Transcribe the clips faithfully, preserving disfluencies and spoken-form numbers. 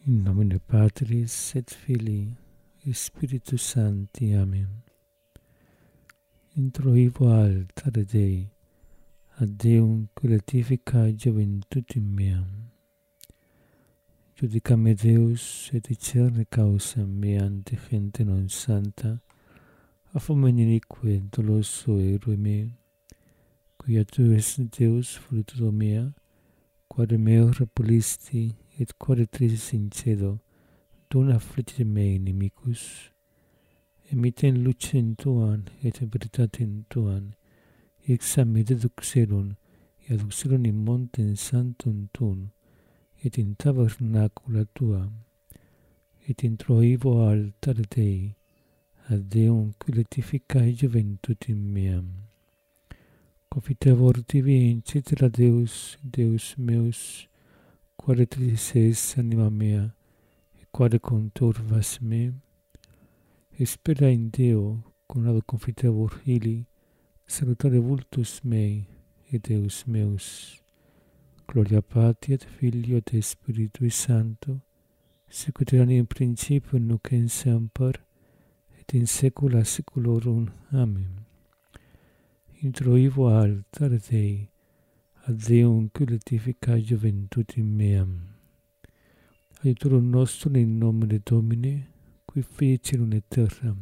In nomine Patris et Filii et Spiritus Sancti. Amen. Introivo altare Dei, ad Deum collectifica juventutem meam. Judicame Deus et discerne causam meante gente non santa, a fomen inique doloso erue me, quia tu es Deus fructus mea, quare meo rapulisti et quare trisis in cedo, dona affligere me inimicus, emiten lucem tuam et veritatem tuam, exame deduxerum, et aduxerum in montem sanctum tuum, et in tabernacula tua, et introivo altare Dei, ad Deum collectificae juventutem meam. Confitevor tibi in cetera Deus, Deus meus, quare trisis es anima mea, et quare conturvas me, espera in Deo, conado confitevor illi, salutare vultus mei, et Deus meus. Gloria Patri et Filio et Spiritui Sancto, sicut erat in principio nunc et semper, et in saecula saeculorum. Amen. Introivo altare Dei, ad Deum collectificae juventutem meam. Aiutorum nostrum in nomine Domini, qui fecerum et terram.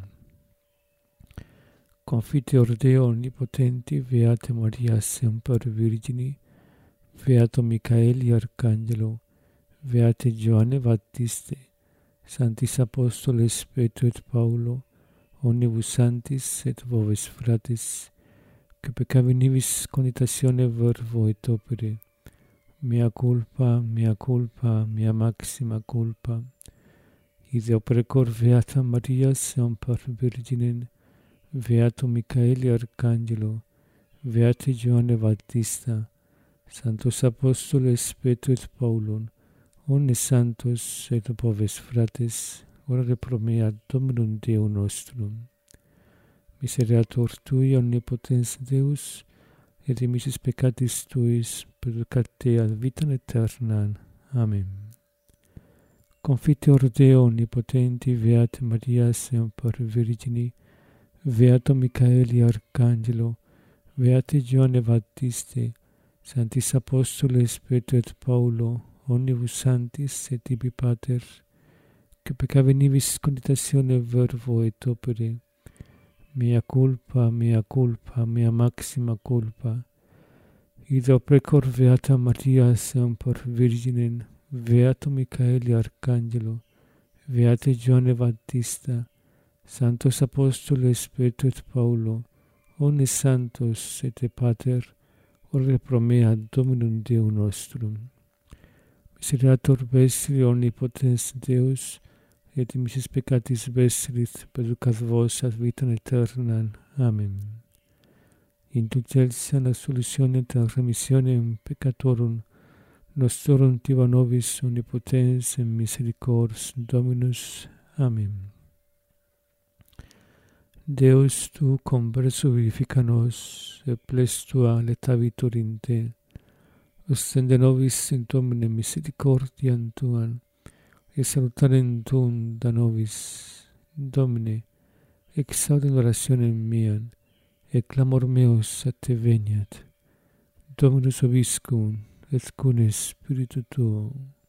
Confiteor Deo omnipotenti, Beata Maria semper Virgini, Beato Michaeli Arcangelo, Beate Joanne Baptiste, Sanctis Apostoles Petro et Paulo, omnibus sanctis et voves fratres, que peccavi nibis conitatione verbo et opere, mea culpa, mea culpa, mea maxima culpa, ide oprecor Beata Maria semper Virginem, Beato Michaeli Arcangelo, Beate Joanne Baptista, Sanctos Apostoles Petro et Paulum, omnes santos et voves fratres, ora pro mea Dominum Deum nostrum. Misereatur Tui, omnipotens Deus, et remissis peccatis Tuis, perducat te ad vitam aeternam. Amen. Confiteor Deo omnipotenti, Beate Maria semper Virgini, Beato Michaeli Arcangelo, Beate Joanne Baptiste, Sanctis Apostoles Petro et Paulo, omnibus sanctis et tibi Pater, que peccavi nibis conitatione verbo et opere, mea culpa, mea culpa, mea maxima culpa, id oprecor Beata Maria semper Virginem, Beato Michaeli Arcangelo, Beate Joanne Baptista, Sanctos Apostoles Petro et Paulo, omnes santos et Pater, ora pro mea Dominum Deum nostrum. Misereatur vestri omnipotens Deus, et dimissis peccatis vestris, perducat vos ad vitam aeternam. Amen. Indulgentia et absolutione et remissionem peccatorum nostrorum tiba nobis omnipotens et misericors Dominus. Amen. Deus tu converso vivifica nos, et ples tua letavitur in te. Ostende nobis in Domine misericordiam tuam, et salutarem tuum da nobis. Domine, exaudem orationem meam, et clamor meus a te veniat. Dominus vobiscum, et cum spiritu tuo.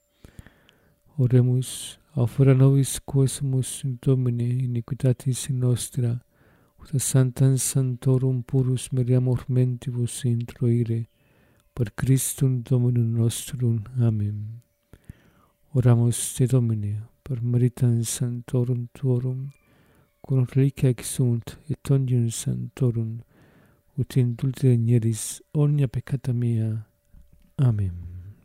Oremus, aufera nobis quos sumus in Domine iniquitatis nostra, ut a sanctam sanctorum purus meriamur mentibus introire, per Christum Dominum nostrum. Amen. Oramus te Domine, per meritam sanctorum tuorum, cum reliquia exunt et omnium sanctorum, ut indultere nieris omnia peccata mea. Amen.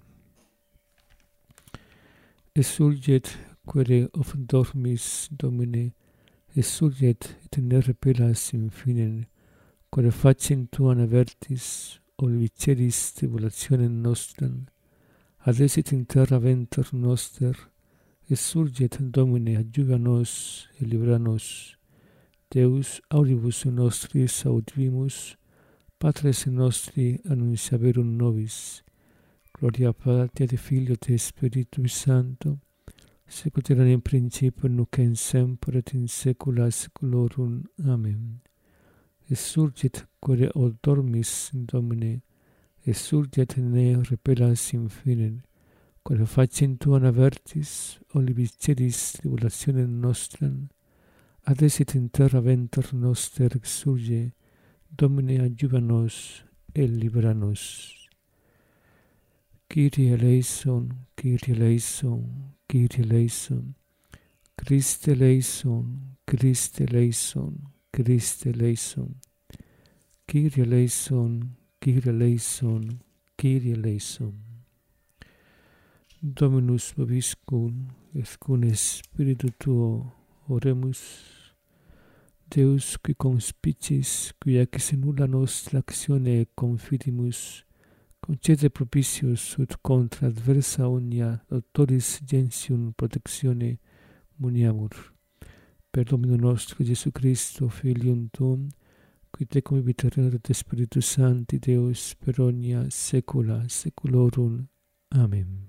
Exsulget quere of dormis, Domine, exsulget et ne repellas in finem, quare faciem tuam avertis, olviceris tribulationem nostram, adesit in terra venter noster, exsulget Domine, adjuva nos et libera nos. Deus auribus nostris audivimus, Patres nostri annunciaverum nobis. Gloria Patri et Filio et Spiritui Sancto, sicut erat in principio, nunc et semper et in saecula saeculorum. Amen. Exsurgit quaere od dormis, Domine, exsurget ne repellas in fine, quae faciem tuam avertis, olibis cedis tribulationem nostram, adesit in terra venter noster exsurge, Domine adjuva nos et libera nos. Kyrie eleison, Kyrie eleison, Kyrie eleison, Christe eleison, Christe eleison, Christe eleison, Kyrie eleison, Kyrie eleison, Kyrie eleison. Dominus vobiscum, et cum spiritu tuo oremus. Deus, qui conspicis, qui ex nulla nostra actione confidimus, concede propitius ut contra adversa omnia doctoris gentium protectione muniamur. Per Domino nostro Gesù Christo, Filium tuum, qui tecum vivit et Spiritus Sancti Deus per omnia saecula saeculorum. Amen.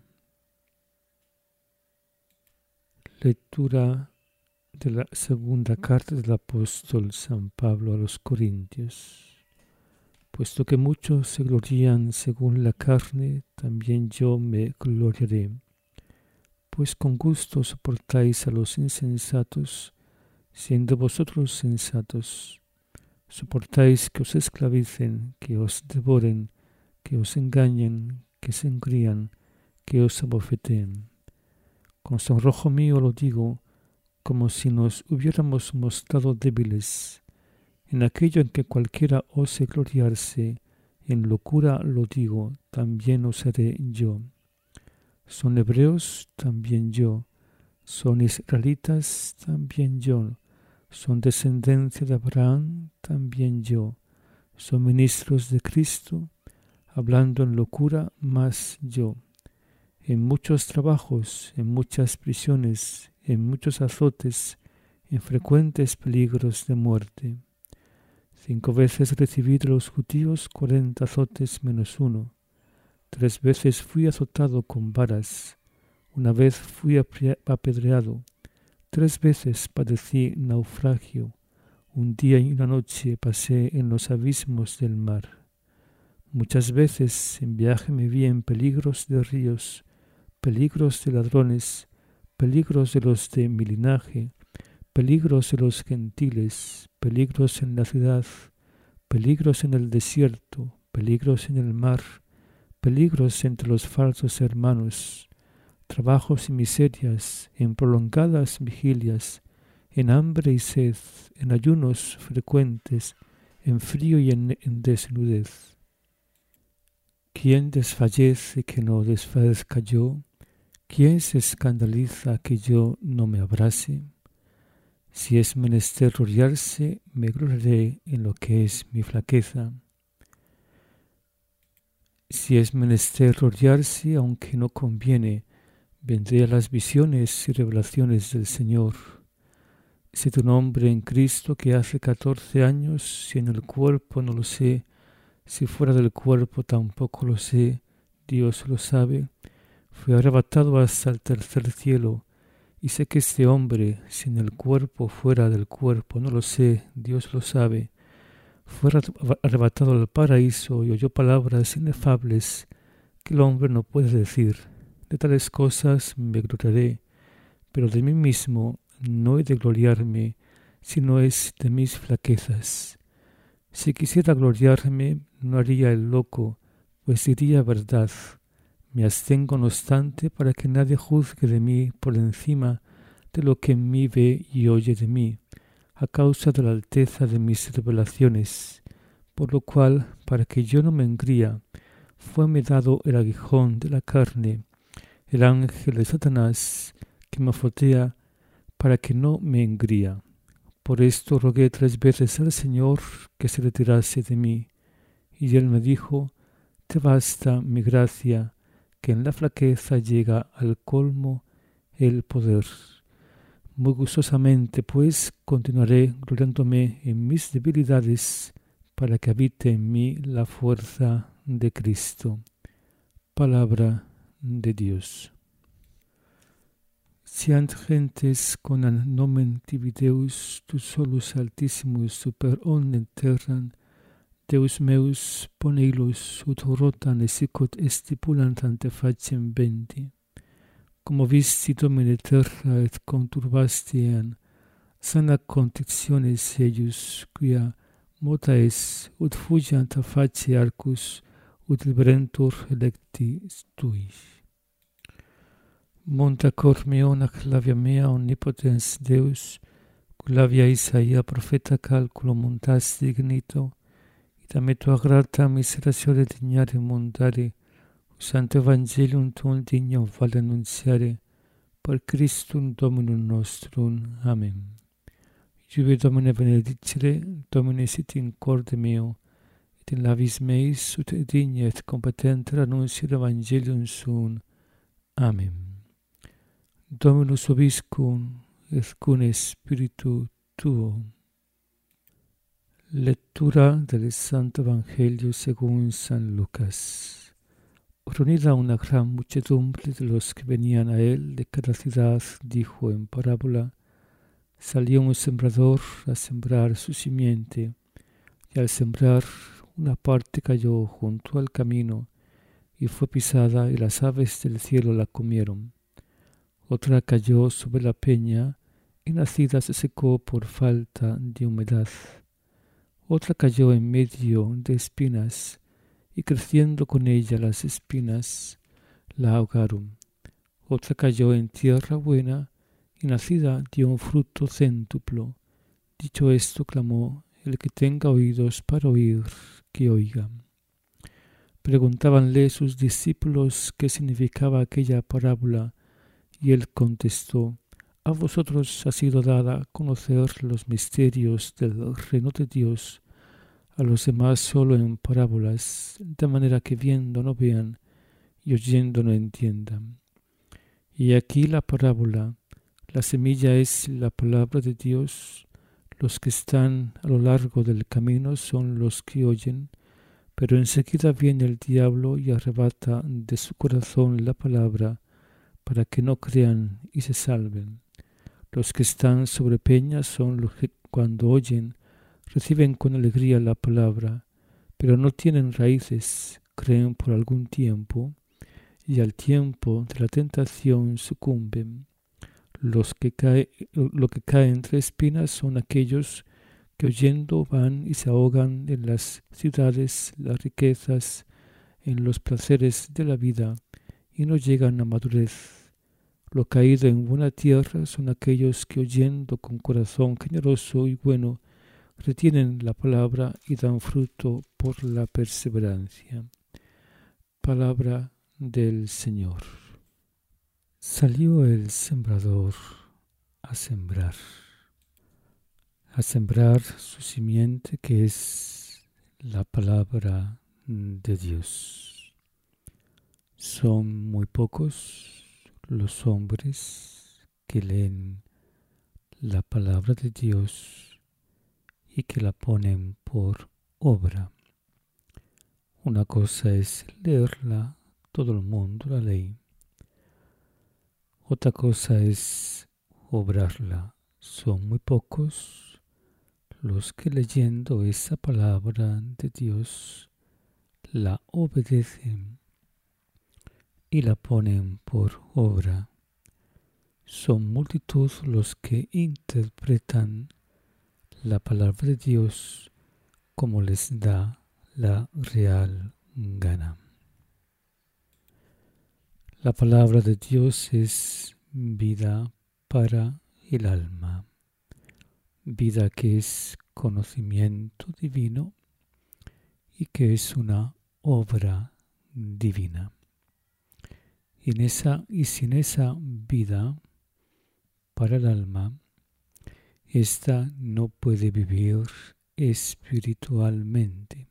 Lectura de la segunda carta del apóstol San Pablo a los Corintios. Puesto que muchos se glorían según la carne, también yo me gloriaré. Pues con gusto soportáis a los insensatos, siendo vosotros sensatos. Soportáis que os esclavicen, que os devoren, que os engañen, que se engrían, que os abofeteen. Con sonrojo mío lo digo, como si nos hubiéramos mostrado débiles. En aquello en que cualquiera ose gloriarse, en locura lo digo, también osaré yo. Son hebreos, también yo. Son israelitas, también yo. Son descendencia de Abraham, también yo. Son ministros de Cristo, hablando en locura, más yo. En muchos trabajos, en muchas prisiones, en muchos azotes, en frecuentes peligros de muerte. Cinco veces recibí de los judíos cuarenta azotes menos uno. Tres veces fui azotado con varas. Una vez fui apedreado. Tres veces padecí naufragio. Un día y una noche pasé en los abismos del mar. Muchas veces en viaje me vi en peligros de ríos, peligros de ladrones, peligros de los de mi linaje, peligros de los gentiles, peligros en la ciudad, peligros en el desierto, peligros en el mar, peligros entre los falsos hermanos, trabajos y miserias, en prolongadas vigilias, en hambre y sed, en ayunos frecuentes, en frío y en, en desnudez. ¿Quién desfallece que no desfallezca yo? ¿Quién se escandaliza que yo no me abrace? Si es menester gloriarse, me gloriaré en lo que es mi flaqueza. Si es menester gloriarse, aunque no conviene, vendré a las visiones y revelaciones del Señor. Sé tu nombre en Cristo que hace catorce años, si en el cuerpo no lo sé, si fuera del cuerpo tampoco lo sé, Dios lo sabe. Fui arrebatado hasta el tercer cielo, y sé que este hombre, si en el cuerpo fuera del cuerpo, no lo sé, Dios lo sabe, fuera arrebatado al paraíso y oyó palabras inefables que el hombre no puede decir. De tales cosas me gloriaré, pero de mí mismo no he de gloriarme, sino es de mis flaquezas. Si quisiera gloriarme, no haría el loco, pues diría verdad. Me abstengo no obstante para que nadie juzgue de mí por encima de lo que en mí ve y oye de mí, a causa de la alteza de mis revelaciones, por lo cual, para que yo no me engría, fueme dado el aguijón de la carne, el ángel de Satanás, que me azotea para que no me engría. Por esto rogué tres veces al Señor que se retirase de mí, y él me dijo: te basta mi gracia, que en la flaqueza llega al colmo el poder. Muy gustosamente, pues, continuaré gloriándome en mis debilidades, para que habite en mí la fuerza de Cristo. Palabra de Dios. Sciant gentes con an nomen tibi Deus, tu solus altissimus super omnem terram, Deus meus pone illos ut rotan esicut estipulant ante faciem bendi. Como visti Domine terra et conturbastiean, sana contictiones eius, quia mota es, ut fugiant a face arcus, ut liberentur electi tuis. Monta cor meona clavia mea omnipotens Deus, clavia Isaia profeta calculo montas dignito, ita me tua grata miseratione dignare montare, Santo Evangelium tuum dignum vale annunziare, per Christum Dominum nostrum. Amen. Juve Domine benedicere, Domine sit in corde meo, et in labis meis ut digne et competenter annunciare Evangelium suum. Amen. Dominus vobiscum, et cum spiritu tuo. Lectura del Santo Evangelio según San Lucas. Reunida una gran muchedumbre de los que venían a él de cada ciudad, dijo en parábola: salió un sembrador a sembrar su simiente, y al sembrar una parte cayó junto al camino, y fue pisada, y las aves del cielo la comieron. Otra cayó sobre la peña, y nacida se secó por falta de humedad. Otra cayó en medio de espinas, y creciendo con ella las espinas, la ahogaron. Otra cayó en tierra buena, y nacida dio un fruto céntuplo. Dicho esto, clamó: el que tenga oídos para oír, que oiga. Preguntábanle sus discípulos qué significaba aquella parábola, y él contestó: a vosotros ha sido dada conocer los misterios del reino de Dios, a los demás solo en parábolas, de manera que viendo no vean y oyendo no entiendan. Y aquí la parábola: la semilla es la palabra de Dios. Los que están a lo largo del camino son los que oyen, pero enseguida viene el diablo y arrebata de su corazón la palabra, para que no crean y se salven. Los que están sobre peñas son los que, cuando oyen, reciben con alegría la palabra, pero no tienen raíces, creen por algún tiempo, y al tiempo de la tentación sucumben. Los que cae, lo que cae entre espinas son aquellos que oyendo van y se ahogan en las ciudades, las riquezas, en los placeres de la vida, y no llegan a madurez. Lo caído en buena tierra son aquellos que oyendo con corazón generoso y bueno, retienen la palabra y dan fruto por la perseverancia. Palabra del Señor. Salió el sembrador a sembrar, a sembrar su simiente, que es la palabra de Dios. Son muy pocos los hombres que leen la palabra de Dios y que la ponen por obra. Una cosa es leerla, todo el mundo la lee. Otra cosa es obrarla. Son muy pocos los que leyendo esa palabra de Dios la obedecen y la ponen por obra. Son multitud los que interpretan la palabra de Dios como les da la real gana. La palabra de Dios es vida para el alma, vida que es conocimiento divino y que es una obra divina. Y, en esa, y sin esa vida para el alma, ésta no puede vivir espiritualmente.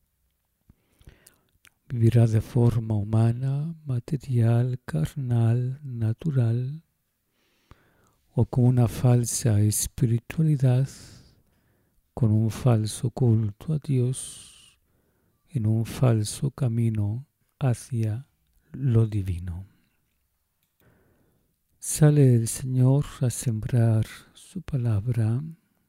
Vivirá de forma humana, material, carnal, natural, o con una falsa espiritualidad, con un falso culto a Dios, en un falso camino hacia lo divino. Sale el Señor a sembrar su palabra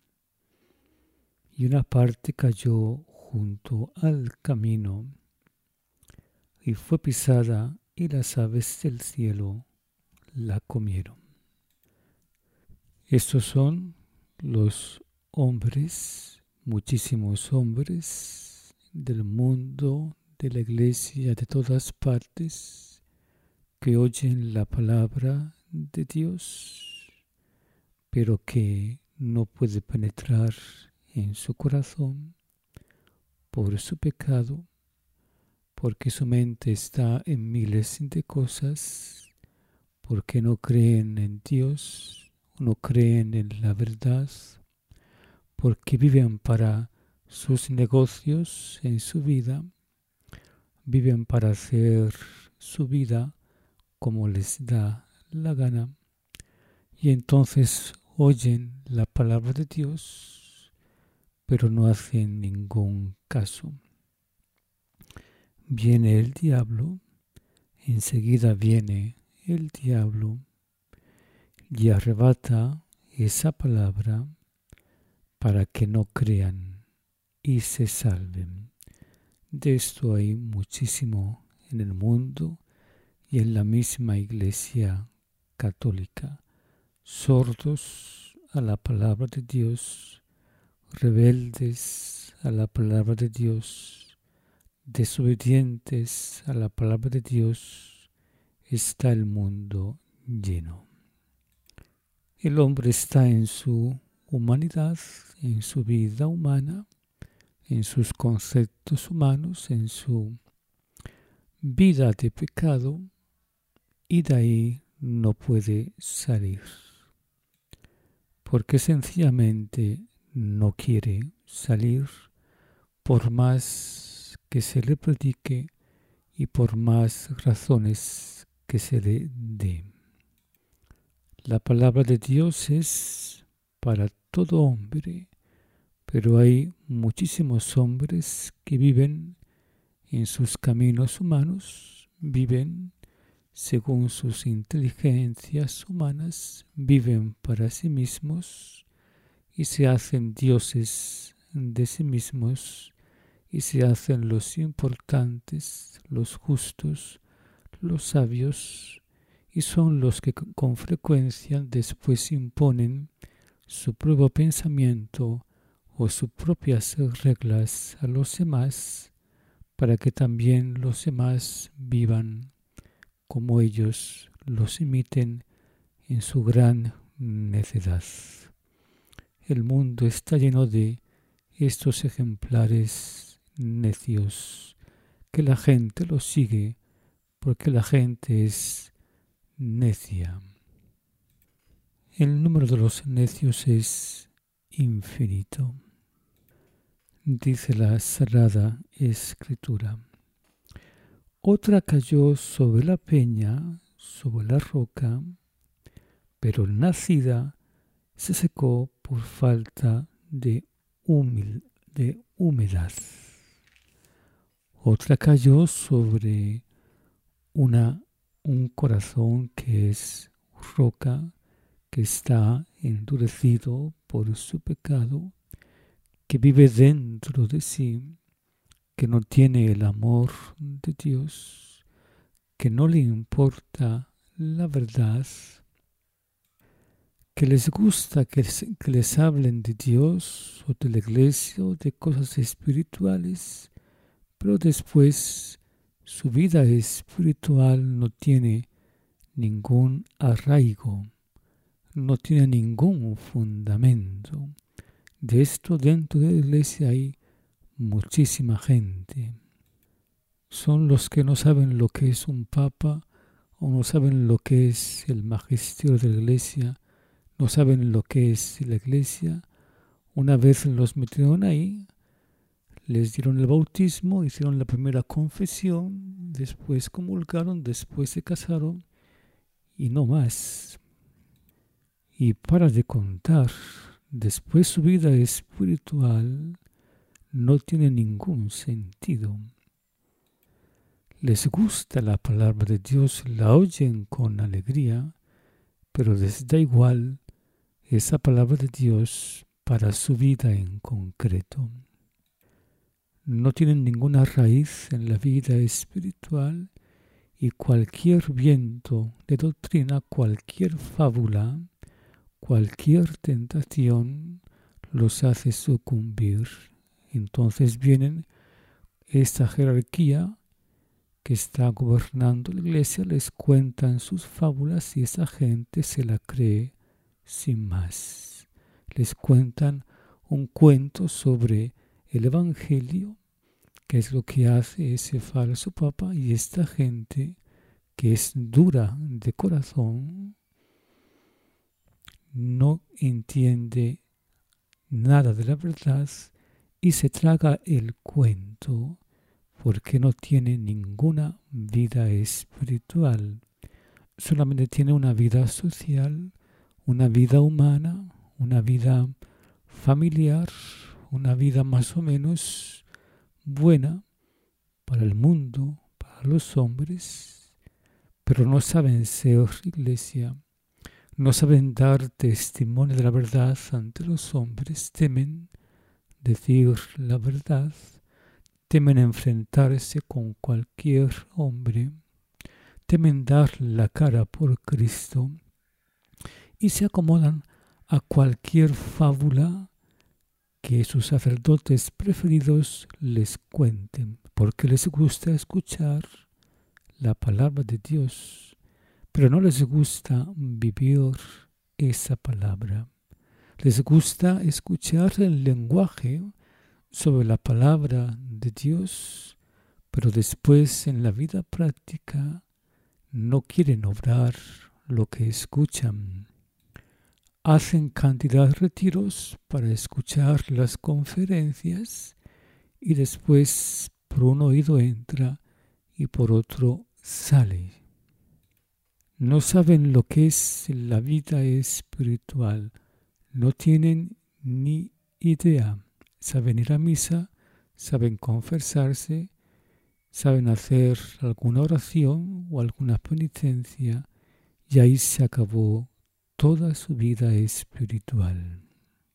y una parte cayó junto al camino y fue pisada y las aves del cielo la comieron. Estos son los hombres, muchísimos hombres del mundo, de la iglesia, de todas partes, que oyen la palabra de Dios, pero que no puede penetrar en su corazón por su pecado, porque su mente está en miles de cosas, porque no creen en Dios, no creen en la verdad, porque viven para sus negocios en su vida, viven para hacer su vida como les da la gana, y entonces oyen la palabra de Dios, pero no hacen ningún caso. Viene el diablo, enseguida viene el diablo y arrebata esa palabra para que no crean y se salven. De esto hay muchísimo en el mundo y en la misma Iglesia católica. Sordos a la palabra de Dios, rebeldes a la palabra de Dios, desobedientes a la palabra de Dios, está el mundo lleno. El hombre está en su humanidad, en su vida humana, en sus conceptos humanos, en su vida de pecado, y de ahí no puede salir, porque sencillamente no quiere salir por más que se le predique y por más razones que se le dé. La palabra de Dios es para todo hombre, pero hay muchísimos hombres que viven en sus caminos humanos, viven según sus inteligencias humanas, viven para sí mismos y se hacen dioses de sí mismos y se hacen los importantes, los justos, los sabios, y son los que con frecuencia después imponen su propio pensamiento o sus propias reglas a los demás para que también los demás vivan como ellos los imiten en su gran necedad. El mundo está lleno de estos ejemplares necios, que la gente los sigue porque la gente es necia. El número de los necios es infinito. Dice la Sagrada Escritura. Otra cayó sobre la peña, sobre la roca, pero nacida se secó por falta de, humil, de humedad. Otra cayó sobre una, un corazón que es roca, que está endurecido por su pecado, que vive dentro de sí, que no tiene el amor de Dios, que no le importa la verdad, que les gusta que, que les hablen de Dios o de la iglesia o de cosas espirituales, pero después su vida espiritual no tiene ningún arraigo, no tiene ningún fundamento. De esto dentro de la iglesia hay muchísima gente. Son los que no saben lo que es un papa o no saben lo que es el magisterio de la iglesia, no saben lo que es la iglesia. Una vez los metieron ahí, les dieron el bautismo, hicieron la primera confesión, después comulgaron, después se casaron y no más. Y para de contar, después su vida espiritual no tiene ningún sentido. Les gusta la palabra de Dios, la oyen con alegría, pero les da igual esa palabra de Dios para su vida en concreto. No tienen ninguna raíz en la vida espiritual y cualquier viento de doctrina, cualquier fábula, cualquier tentación los hace sucumbir. Entonces vienen esta jerarquía que está gobernando la iglesia, les cuentan sus fábulas y esa gente se la cree sin más. Les cuentan un cuento sobre el Evangelio, que es lo que hace ese falso papa, y esta gente que es dura de corazón no entiende nada de la verdad y se traga el cuento porque no tiene ninguna vida espiritual. Solamente tiene una vida social, una vida humana, una vida familiar, una vida más o menos buena para el mundo, para los hombres, pero no saben ser iglesia, no saben dar testimonio de la verdad ante los hombres, temen decir la verdad, temen enfrentarse con cualquier hombre, temen dar la cara por Cristo y se acomodan a cualquier fábula que sus sacerdotes preferidos les cuenten, porque les gusta escuchar la palabra de Dios, pero no les gusta vivir esa palabra. Les gusta escuchar el lenguaje sobre la palabra de Dios, pero después en la vida práctica no quieren obrar lo que escuchan. Hacen cantidad de retiros para escuchar las conferencias y después por un oído entra y por otro sale. No saben lo que es la vida espiritual, no tienen ni idea. Saben ir a misa, saben confesarse, saben hacer alguna oración o alguna penitencia y ahí se acabó toda su vida espiritual.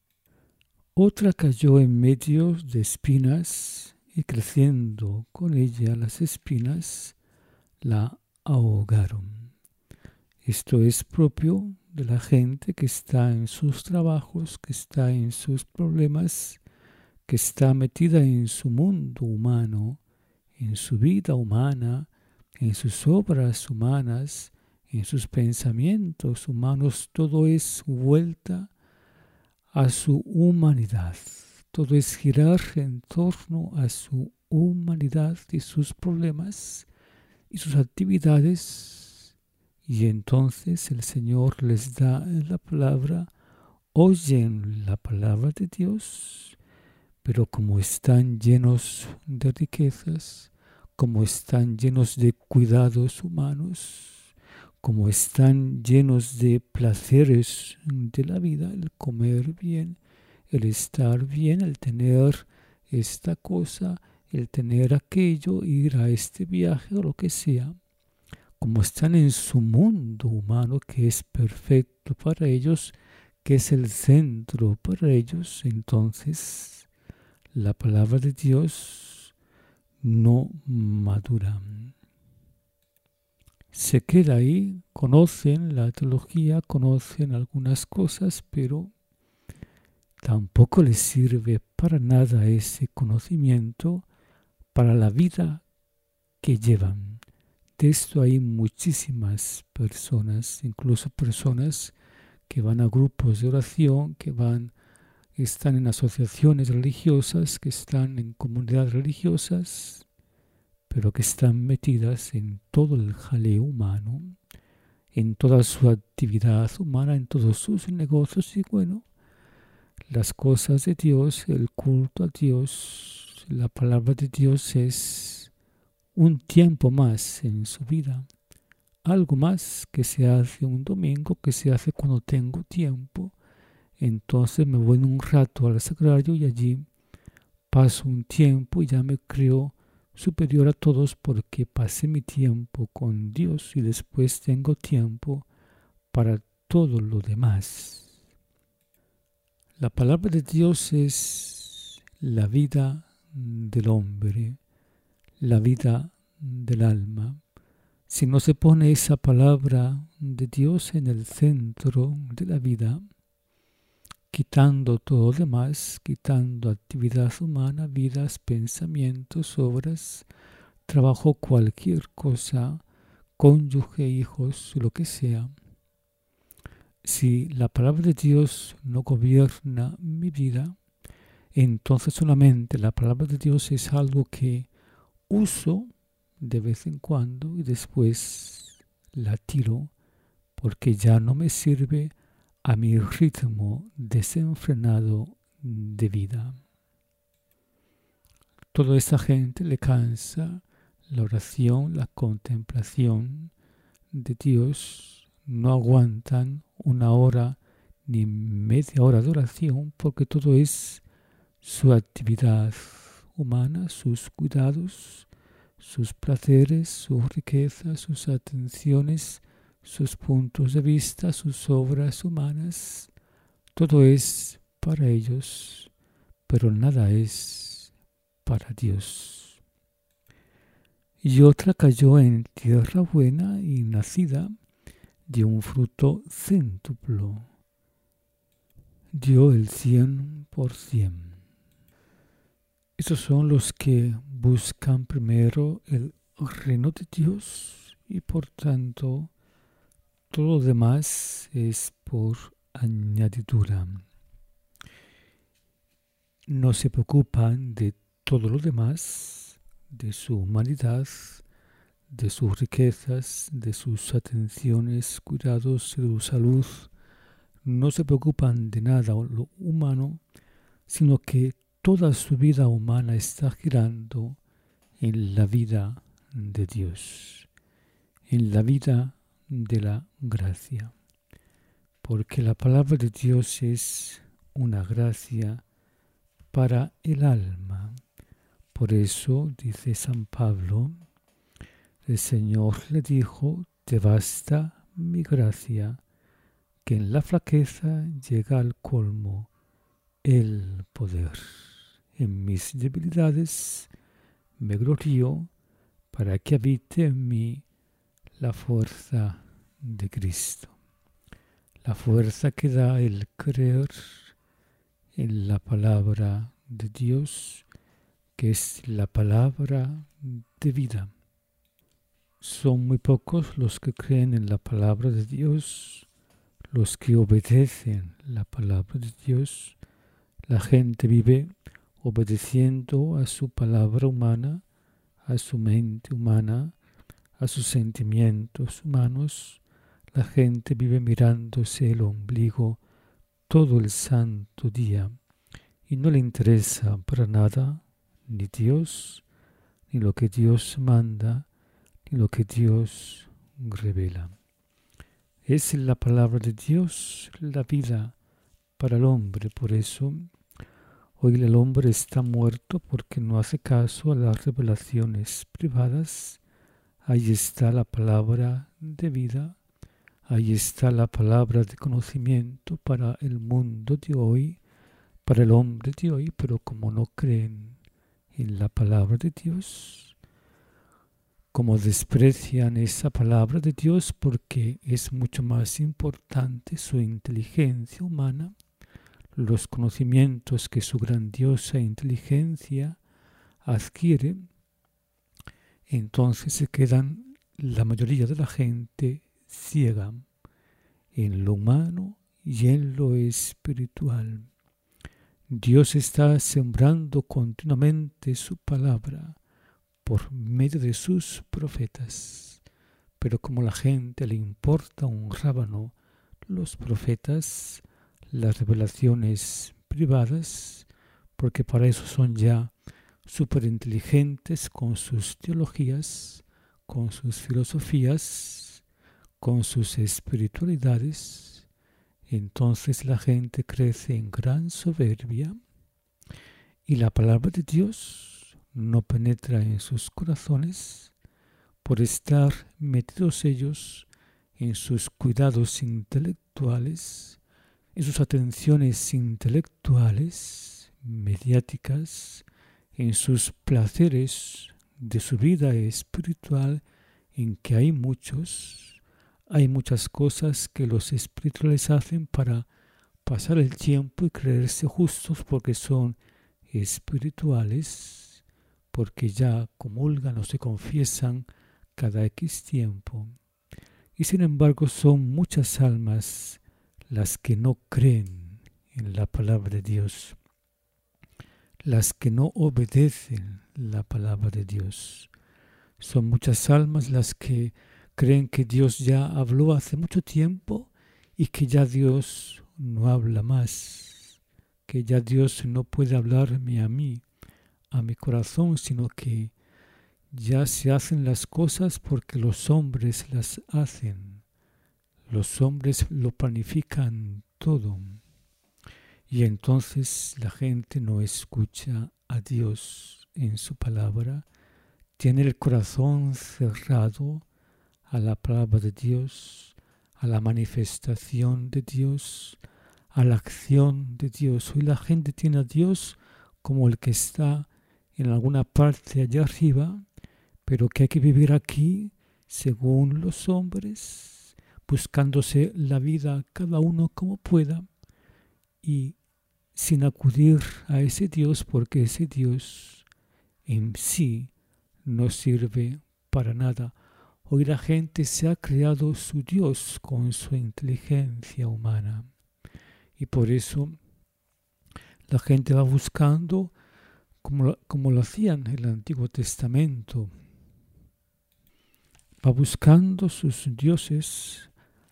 Otra cayó en medio de espinas y creciendo con ella las espinas la ahogaron. Esto es propio de la gente que está en sus trabajos, que está en sus problemas, que está metida en su mundo humano, en su vida humana, en sus obras humanas, en sus pensamientos humanos. Todo es vuelta a su humanidad. Todo es girar en torno a su humanidad y sus problemas y sus actividades. Y entonces el Señor les da la palabra, oyen la palabra de Dios, pero como están llenos de riquezas, como están llenos de cuidados humanos, como están llenos de placeres de la vida, el comer bien, el estar bien, el tener esta cosa, el tener aquello, ir a este viaje o lo que sea, como están en su mundo humano que es perfecto para ellos, que es el centro para ellos, entonces la palabra de Dios no madura. Se queda ahí, conocen la teología, conocen algunas cosas, pero tampoco les sirve para nada ese conocimiento para la vida que llevan. De esto hay muchísimas personas, incluso personas que van a grupos de oración, que van están en asociaciones religiosas, que están en comunidades religiosas, pero que están metidas en todo el jaleo humano, en toda su actividad humana, en todos sus negocios y bueno, las cosas de Dios, el culto a Dios, la palabra de Dios es un tiempo más en su vida, algo más que se hace un domingo, que se hace cuando tengo tiempo. Entonces me voy un rato al sagrario y allí paso un tiempo y ya me creo superior a todos porque pasé mi tiempo con Dios y después tengo tiempo para todo lo demás. La palabra de Dios es la vida del hombre, la vida del alma. Si no se pone esa palabra de Dios en el centro de la vida, quitando todo lo demás, quitando actividad humana, vidas, pensamientos, obras, trabajo, cualquier cosa, cónyuge, hijos, lo que sea. Si la palabra de Dios no gobierna mi vida, entonces solamente la palabra de Dios es algo que uso de vez en cuando y después la tiro porque ya no me sirve a mi ritmo desenfrenado de vida. Toda esta gente le cansa la oración, la contemplación de Dios. No aguantan una hora ni media hora de oración porque todo es su actividad humana, sus cuidados, sus placeres, sus riquezas, sus atenciones, sus puntos de vista, sus obras humanas. Todo es para ellos, pero nada es para Dios. Y otra cayó en tierra buena y nacida, dio un fruto céntuplo, dio el cien por cien. Estos son los que buscan primero el reino de Dios y por tanto todo lo demás es por añadidura. No se preocupan de todo lo demás, de su humanidad, de sus riquezas, de sus atenciones, cuidados, de su salud. No se preocupan de nada lo humano, sino que toda su vida humana está girando en la vida de Dios, en la vida de la gracia. Porque la palabra de Dios es una gracia para el alma. Por eso, dice San Pablo, el Señor le dijo, te basta mi gracia, que en la flaqueza llega al colmo el poder. En mis debilidades me glorío para que habite en mí la fuerza de Cristo. La fuerza que da el creer en la palabra de Dios, que es la palabra de vida. Son muy pocos los que creen en la palabra de Dios, los que obedecen la palabra de Dios. La gente vive obedeciendo a su palabra humana, a su mente humana, a sus sentimientos humanos. La gente vive mirándose el ombligo todo el santo día y no le interesa para nada ni Dios, ni lo que Dios manda, ni lo que Dios revela. Es la palabra de Dios la vida para el hombre. Por eso hoy el hombre está muerto porque no hace caso a las revelaciones privadas. Ahí está la palabra de vida, ahí está la palabra de conocimiento para el mundo de hoy, para el hombre de hoy, pero como no creen en la palabra de Dios, como desprecian esa palabra de Dios porque es mucho más importante su inteligencia humana, los conocimientos que su grandiosa inteligencia adquiere, entonces se quedan la mayoría de la gente ciega en lo humano y en lo espiritual. Dios está sembrando continuamente su palabra por medio de sus profetas, pero como a la gente le importa un rábano los profetas, las revelaciones privadas, porque para eso son ya superinteligentes con sus teologías, con sus filosofías, con sus espiritualidades. Entonces la gente crece en gran soberbia y la palabra de Dios no penetra en sus corazones por estar metidos ellos en sus cuidados intelectuales actuales, en sus atenciones intelectuales, mediáticas, en sus placeres de su vida espiritual, en que hay muchos, hay muchas cosas que los espirituales hacen para pasar el tiempo y creerse justos porque son espirituales, porque ya comulgan o se confiesan cada X tiempo. Y sin embargo son muchas almas las que no creen en la palabra de Dios, las que no obedecen la palabra de Dios. Son muchas almas las que creen que Dios ya habló hace mucho tiempo y que ya Dios no habla más, que ya Dios no puede hablarme a mí, a mi corazón, sino que ya se hacen las cosas porque los hombres las hacen. Los hombres lo planifican todo. Y entonces la gente no escucha a Dios en su palabra, tiene el corazón cerrado a la palabra de Dios, a la manifestación de Dios, a la acción de Dios. Hoy la gente tiene a Dios como el que está en alguna parte allá arriba, pero que hay que vivir aquí según los hombres, buscándose la vida cada uno como pueda y sin acudir a ese Dios, porque ese Dios en sí no sirve para nada. Hoy la gente se ha creado su Dios con su inteligencia humana y por eso la gente va buscando como, como lo hacían en el Antiguo Testamento. Va buscando sus dioses,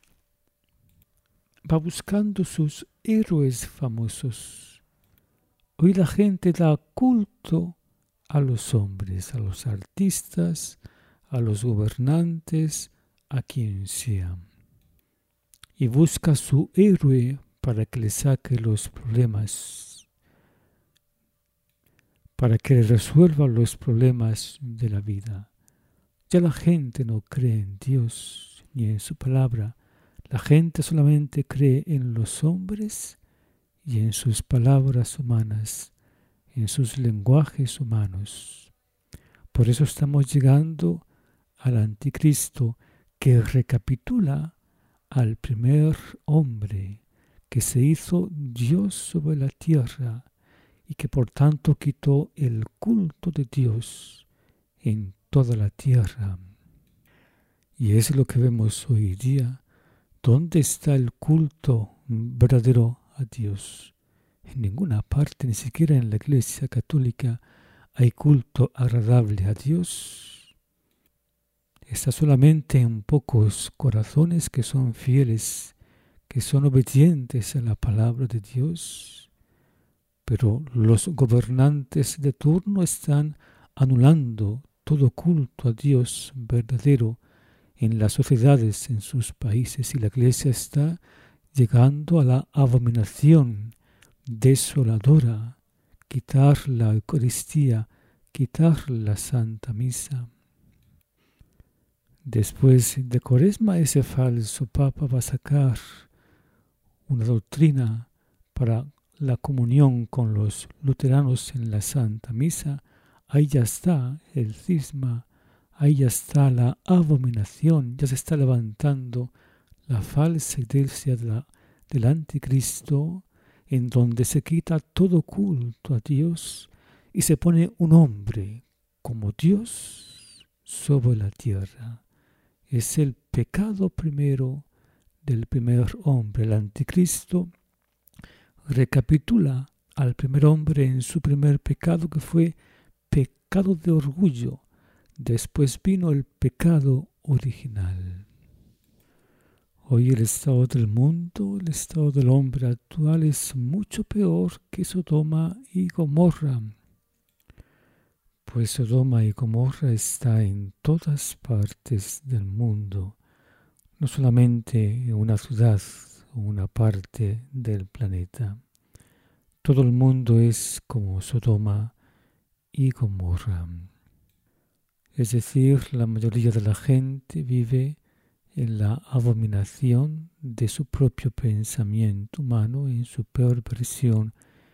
va buscando sus héroes famosos. Hoy la gente da culto a los hombres, a los artistas, a los gobernantes, a quien sea. Y busca su héroe para que le saque los problemas, para que le resuelva los problemas de la vida. Ya la gente no cree en Dios ni en su palabra. La gente solamente cree en los hombres y en sus palabras humanas, en sus lenguajes humanos. Por eso estamos llegando al anticristo que recapitula al primer hombre que se hizo Dios sobre la tierra y que por tanto quitó el culto de Dios en toda la tierra. Y es lo que vemos hoy día. ¿Dónde está el culto verdadero a Dios? En ninguna parte, ni siquiera en la Iglesia Católica, hay culto agradable a Dios. Está solamente en pocos corazones que son fieles, que son obedientes a la palabra de Dios. Pero los gobernantes de turno están anulando todo culto a Dios verdadero en las sociedades, en sus países, y la Iglesia está llegando a la abominación desoladora, quitar la Eucaristía, quitar la Santa Misa. Después de Cuaresma, ese falso Papa va a sacar una doctrina para la comunión con los luteranos en la Santa Misa. Ahí ya está el cisma, ahí ya está la abominación, ya se está levantando la falsa iglesia de la, del anticristo, en donde se quita todo culto a Dios y se pone un hombre como Dios sobre la tierra. Es el pecado primero del primer hombre. El anticristo recapitula al primer hombre en su primer pecado, que fue pecado de orgullo. Después vino el pecado original. Hoy el estado del mundo, el estado del hombre actual es mucho peor que Sodoma y Gomorra. Pues Sodoma y Gomorra está en todas partes del mundo, no solamente en una ciudad o una parte del planeta. Todo el mundo es como Sodoma y Gomorra. Es decir, la mayoría de la gente vive en la abominación de su propio pensamiento humano, en su peor versión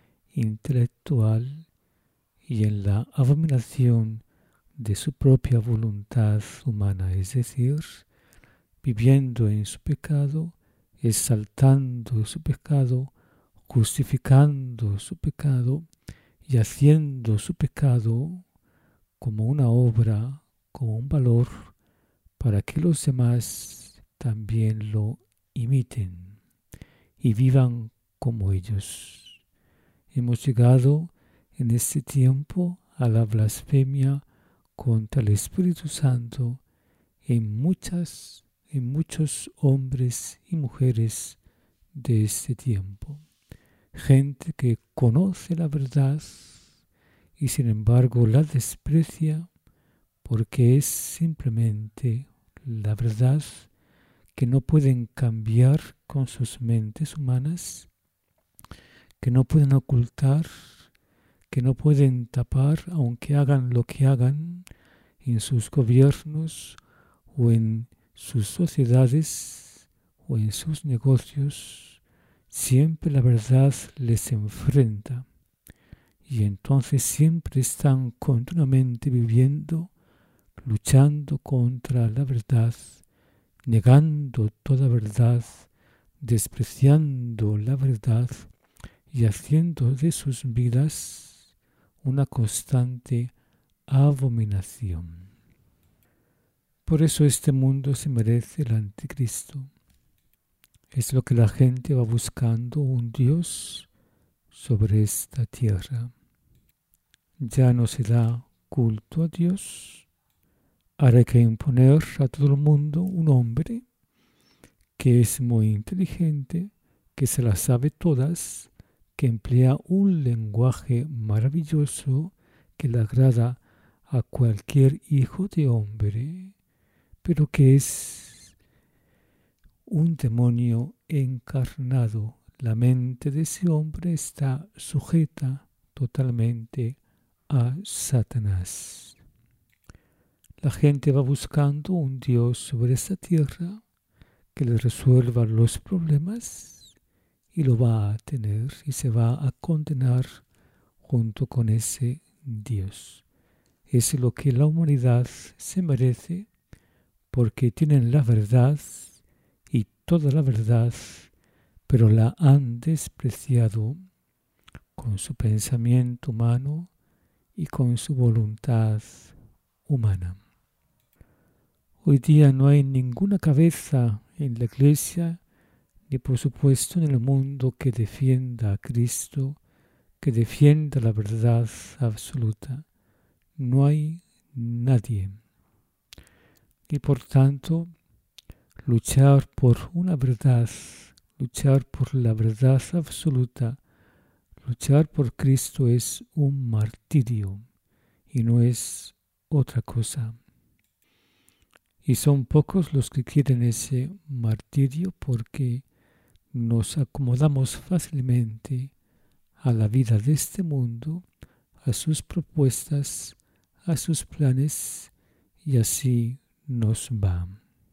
intelectual y en la abominación de su propia voluntad humana, es decir, viviendo en su pecado, exaltando su pecado, justificando su pecado y haciendo su pecado como una obra, como un valor, para que los demás también lo imiten y vivan como ellos. Hemos llegado en este tiempo a la blasfemia contra el Espíritu Santo en muchas, en muchos hombres y mujeres de este tiempo. Gente que conoce la verdad y sin embargo la desprecia porque es simplemente la verdad que no pueden cambiar con sus mentes humanas, que no pueden ocultar, que no pueden tapar, aunque hagan lo que hagan en sus gobiernos o en sus sociedades o en sus negocios. Siempre la verdad les enfrenta y entonces siempre están continuamente viviendo, luchando contra la verdad, negando toda verdad, despreciando la verdad y haciendo de sus vidas una constante abominación. Por eso este mundo se merece el anticristo. Es lo que la gente va buscando, un Dios sobre esta tierra. Ya no se da culto a Dios. Ahora hay que imponer a todo el mundo un hombre que es muy inteligente, que se las sabe todas, que emplea un lenguaje maravilloso que le agrada a cualquier hijo de hombre, pero que es un demonio encarnado. La mente de ese hombre está sujeta totalmente a Satanás. La gente va buscando un Dios sobre esta tierra que le resuelva los problemas y lo va a tener y se va a condenar junto con ese Dios. Es lo que la humanidad se merece porque tienen la verdad y toda la verdad, pero la han despreciado con su pensamiento humano y con su voluntad humana. Hoy día no hay ninguna cabeza en la Iglesia, ni por supuesto en el mundo, que defienda a Cristo, que defienda la verdad absoluta. No hay nadie. Y por tanto, luchar por una verdad, luchar por la verdad absoluta, luchar por Cristo es un martirio y no es otra cosa. Y son pocos los que quieren ese martirio porque nos acomodamos fácilmente a la vida de este mundo, a sus propuestas, a sus planes, y así nos va.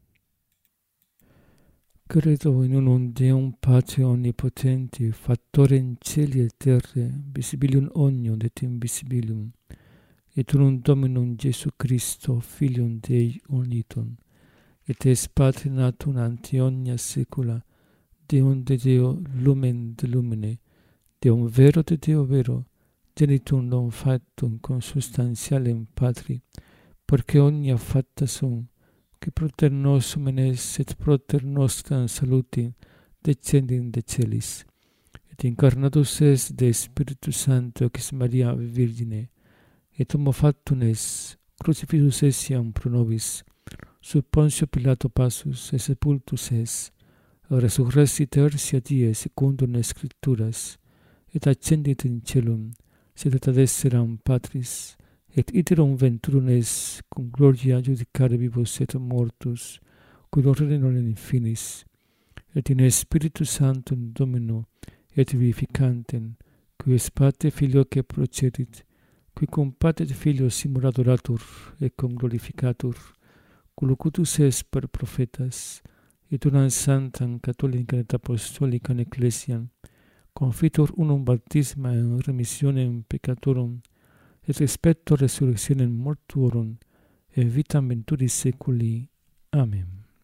Credo in unum Deum Patre Onnipotente, Factorem Caeli et Terrae, visibilium omnium et invisibilium, et unum Dominum Iesu Christo, Filium Dei unitum, et es Patre natum ante omnia saecula, Deum de Deo, lumen de lumine, Deum vero de Deo vero, genitum non factum consubstantialem Patri, porque omnia facta sum, que proter nosum enes et proter nostram salutim descendit de celis, et incarnatus es de Spiritus Sancto ex Maria Virgine, et homo factum es, crucifixus essiam pro nobis, sub Pontio Pilato passus, et sepultus es, resurrexit tertia die secundum Scripturas, et ascendit in caelum, sedet ad esseram Patris, et iterum venturum es cum gloria judicare vivos et mortus, cui lor non in finis, et in Spiritus Sanctum Domino et vivificantem, qui es Patre Filio que procedit, qui cum Patre et Filio simul adoratur et cum glorificatur, colocutus es per profetas, et unam sanctam catholicam et apostolicam ecclesiam, confitur unum baptisma in remissionem peccatorum, et respecto resurrectionem mortuorum, et vitam venturis seculi. Amen.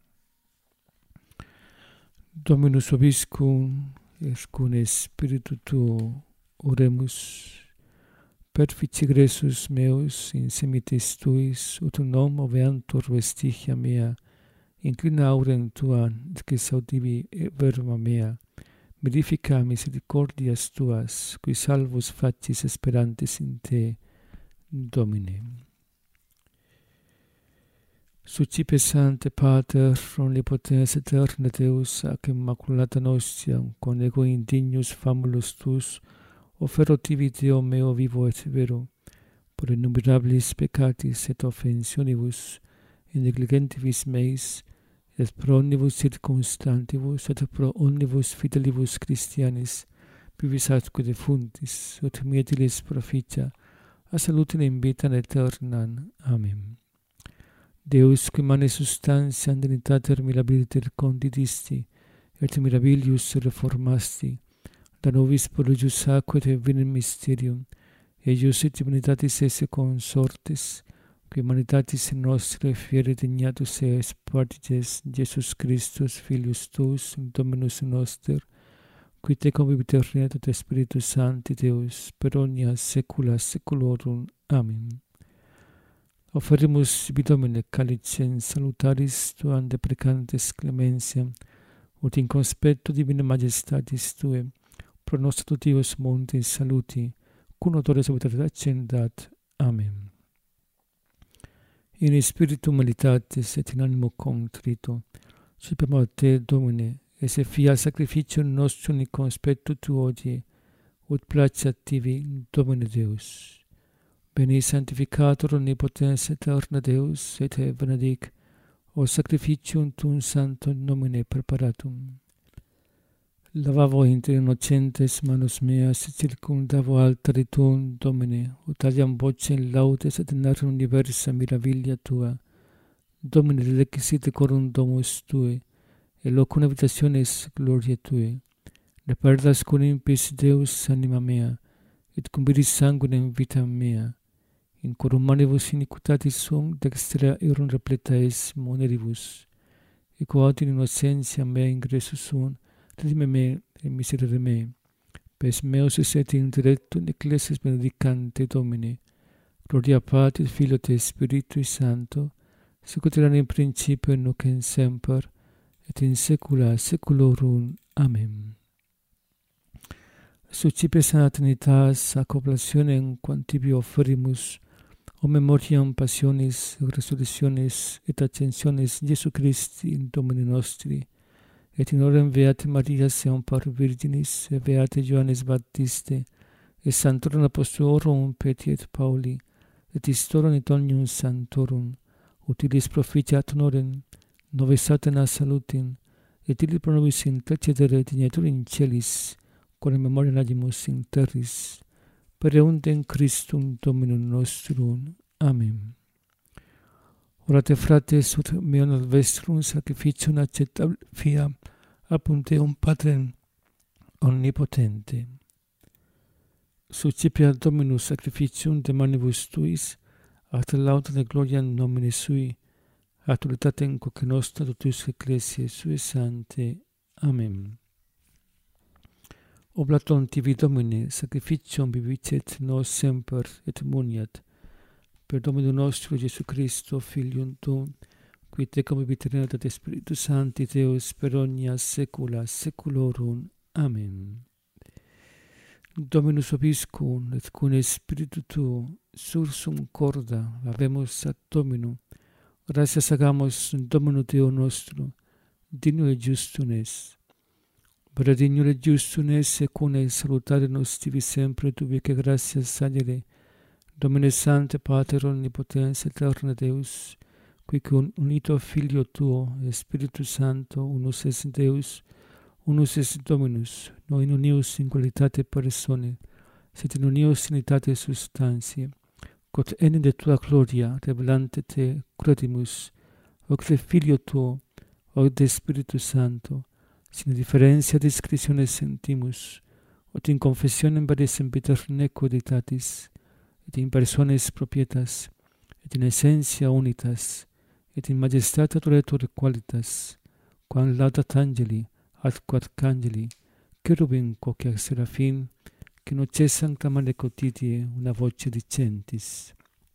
Dominus vobiscum, et cum spiritu tuo, oremus. Perfici Gresus meus in semitis tuis, ut non moveantur vestigia mea, inclina aurem tua, et que saudivi verba mea, mirifica misericordias tuas, qui salvus facis esperantes in te, Domine. Sucipe Sancte Pater, omnipotens aeterne Deus, ac immaculata nostiam, con ego indignus famulus tus, offero tibi Deo meo vivo et vero, por innumerabilis peccatis et offensionibus, in negligentibus meis, et pro omnibus circumstantibus, et pro omnibus fidelibus Christianis, vivis atque defuntis, ut mietilis proficia, a salutem in vitam aeternam. Amen. Deus, qui mane substantiam dignitater mirabiliter condidisti, et mirabilius reformasti, da nobis prodigius aquae et vinem mysterium, eius et divinitatis esse consortes, qui humanitatis nostre fiere dignatus es partiges Jesus Christus, Filius tuus, Dominus noster, qui te convivit regnat et Spiritus Sancti Deus, per omnia saecula saeculorum. Amen. Offerimus sibi Domine calicem salutaris tuam deprecantes clementiam, ut in conspecto divina majestatis tuae, pro nostro Dios monte saluti, cum odore salutatis accendat. Amen. In spiritu humilitatis et in animo contrito, suppliamo a te, Domine, esse fia sacrificium nostrum in conspectu tuo odie, ut placeat tibi, Domine Deus. Beni sanctificator omnipotens aeterna Deus, et te benedic, o sacrificium tuum sanctum nomine preparatum. Lavavo inter innocentes manus meas, et circumdavo altari tuum, Domine, ut aliam vocem laudes et narram universa mirabilia tua. Domine, requisite corum domus tue, et locum habitationes gloriae tue. Ne perdas cum impis Deus anima mea, et cum viris sanguinem vitam mea. In corum manibus iniquitatis sum dextera erum repleta es moneribus. Et quod in innocentia mea ingressus sum, redime me et miserere me. Pes meus et in directum ecclesias benedicante Domine. Gloria Patri, Filio et Spiritui Sancto, sicut erat in principio nunc et semper, et in saecula saeculorum. Amen. Sucipe Sancta Trinitas, ac oblationem quam tibi offerimus, o memoriam passionis, resurrectionis et ascensionis Iesu Christi Domini nostri, et in orem Beate Maria Semper Virginis, et Beate Ioannes Baptiste, et Sanctorum Apostolorum Petri et Pauli, et Istorum et omnium Sanctorum, utilis proficiat honorem, nove satana salutem, et illi pro nobis intercedere dignatur in celis, quam memoriam agimus in terris, per eundem Christum Dominum nostrum. Amen. Orate frates, ut meum ad vestrum sacrificium acceptabile fiam, apud Deum Patrem omnipotente. Suscipiat Dominus sacrificium de manibus tuis, ad laudem et gloriam nomine sui, ad utilitatem quoque nostra totus ecclesiae sue sancte. Amen. Oblatom tibi Domine, sacrificium vivicet nos semper et muniat, per Dominum nostro Iesu Christo, Filium tuum, qui te convivit regnat et Spiritus Sancti Deus per omnia saecula saeculorum. Amen. Dominus vobiscum, et cum Spiritu tuo, sursum corda, habemus ad Dominum, gratias agamus Domino Deo nostro, digno et justum es. Per dignum et justum es, et cum salutare nos tibi sempre, tubique gratias salire, Domine Sancte Pater omnipotens aeterne Deus, qui cum unito Filio tuo, et Spiritus Sancto, unus es Deus, unus es Dominus, non in unius in qualitate personae, sed in unius in unitate substantiae, quod enim de tua gloria revelante te credimus, hoc de Filio tuo, hoc de Spiritus Santo, sine differentia discretionis sentimus, ut in confessionem vade sempiter nequo dictatis, et in personis propietas, et in essentia unitas, et in majestatia toretur qualitas, quam laudat angeli, atque arcangeli, cherubim quoque serafim, que non cessant clamare quotidie una voce dicentis.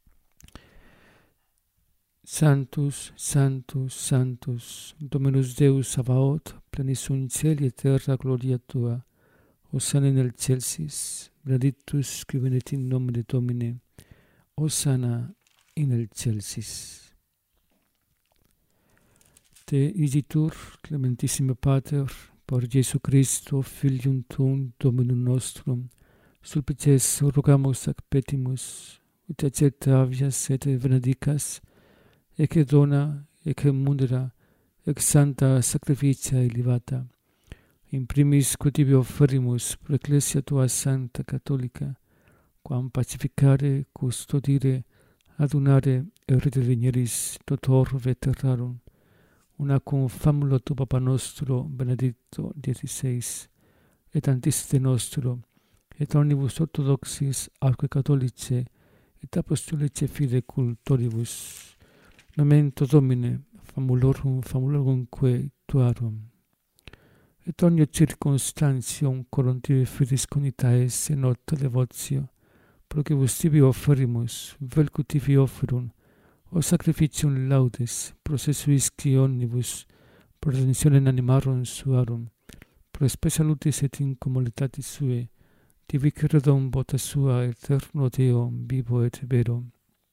Sanctus, Sanctus, Sanctus, Dominus Deus Sabaoth, plenis in caeli et terra gloria tua, Hosanna in excelsis, benedictus qui venit in nomine Domini, Hosanna in excelsis. Te igitur, clementissime Pater, por Iesu Christo, Filium tuum, Dominum nostrum, sulpices rogamus ac petimus, ut acceptavias et benedicas, ecce dona, ecce mundera, ex santa sacrificia elevata, in primis quod tibi offerimus pro ecclesia tua santa catholica, quam pacificare, custodire, adunare et redimineris totor veterarum, una cum famulo tu Papa nostro Benedicto diciseis, et antiste nostro, et omnibus orthodoxis atque catholice, et apostolice fide cultoribus, memento Domine, famulorum famulorumque tuarum. Et omnia circumstantium corontivi fidis conitaes in nota devotio, procebus tibi offerimus, velcut tibi offerum, o sacrificium laudes, processuisci omnibus, pro redentionem animarum suarum, pro spe salutis et incomoditatis suae, tibi credum vota sua eterno Deo vivo et vero.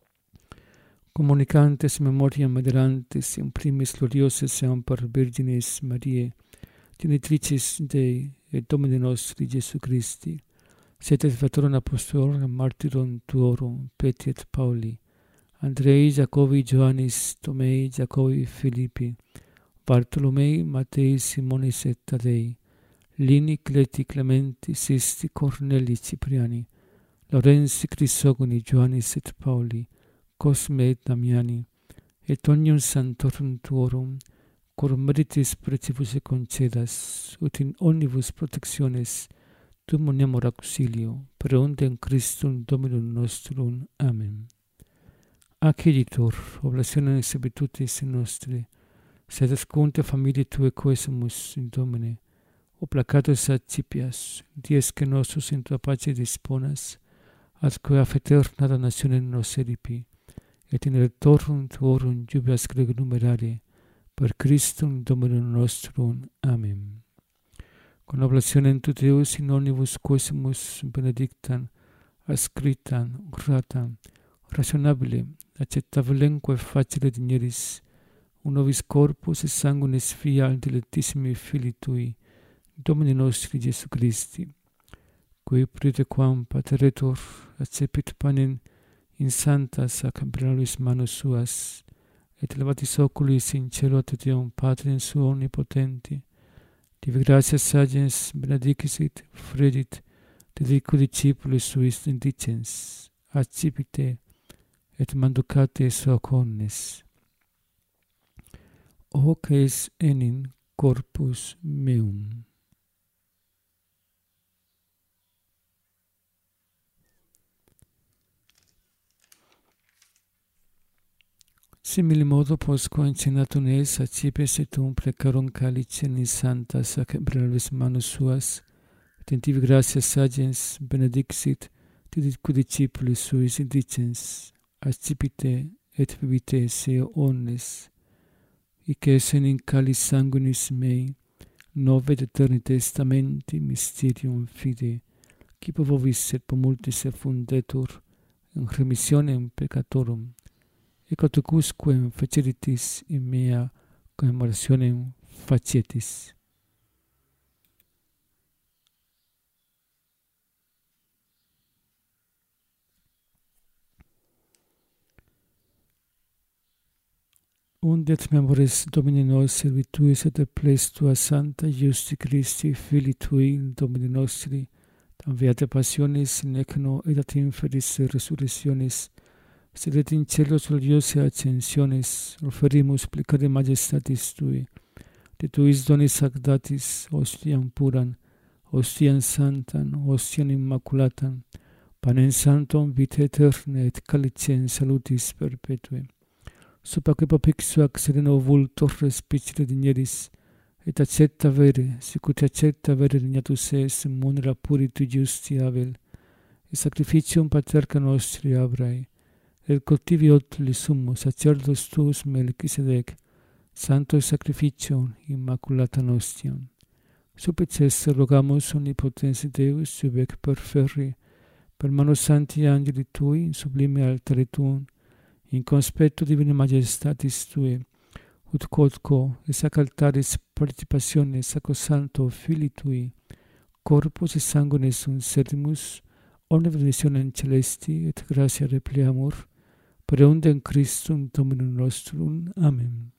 Comunicantes memoriam aderantes in primis gloriose semper Virginis Mariae, genitricis Dei et Domini nostri Iesu Christi, sed et veterum apostolorum martyrum tuorum Petri et Pauli, Andrei, Jacobi, Ioannis, Tomei, Jacobi, Philippi, Bartolomei, Matei, Simonis et Tadei, Lini, Cleti, Clementi, Sisti, Corneli, Cipriani, Laurensi, Crisogoni, Ioannis et Pauli, Cosme et Damiani, et omnium santorum tuorum, cor meritis precibus et concedas, ut in omnibus protectiones tu moniamur auxilio, per undem Christum Dominum nostrum. Amen. Acciditur, oblationem servitutis nostri, sed ascunte familiae Tuae quesumus in Domine, o placatus accipias, dies que nostros in Tua pace disponas, atque af aeterna damnationem nos eripi, et in electorum Tuorum jubilas grego numerare, per Christum Dominum nostrum. Amen. Con oblationem tu Deus in omnibus quesumus benedictam, ascritam, gratam, rationabile, acceptabilemque facile digneris, unovis corpus et sanguinis fiat dilectissimi Filii Tui, Domini nostri Iesu Christi, qui prete quam pateretur accepit panem in sanctas sacramentis manus suas, et levatis oculis in cielo ad Deum Patrem suo omnipotenti, divi gratias agens benedicit, fredit, dedico discipulis suis indicens, accipite, et manducate hoc omnes. Hoc es enim corpus meum. Simili modo posquam incenatum es accipes et um precarum calicem in santa sacramentis manus suas, et in tibi gratias agens benedixit, dedico discipulis suis indicens, accipite et bibite se omnes, hic es in calis sanguinis mei, nove et eterni testamenti mysterium fide, qui per vobis et per multis effundetur in remissionem peccatorum, et quatucusquem faceritis in mea commemorationem facietis. Undet memores Domini nos servituis et ples Tua Santa Iusti Christi, Filii Tui, Domini nostri, tam beate passionis, necno et ad inferis resurrectionis, sedet in cielo gloriose ascensiones, oferimus plecare majestatis Tui, de Tuis donis ac datis, ostiam puran, ostiam santam, ostiam immaculatam, panem sanctum vitae aeternae et calicem salutis perpetue. Supaque papixu ac sereno vultor respicere digneris, et accetta vere, sicut accetta vere dignatus es, munera puri Tui justi Abel, et sacrificium paterca nostri Abrae, et cultivi otli summo sacerdos tuus Melchisedec, santo sacrificium immaculata nostiam. Supplices rogamus omnipotens Deus, subec perferri, per mano Sancti Angeli Tui, in sublime altare Tuum, in conspecto divine majestatis Tui, ut quodco et sac altaris participationes sacrosancto Filii Tui, corpus et sanguinis sunt servimus, omne benedictionem celesti et gratia repleamur, per eundem Christum Dominum nostrum. Amen.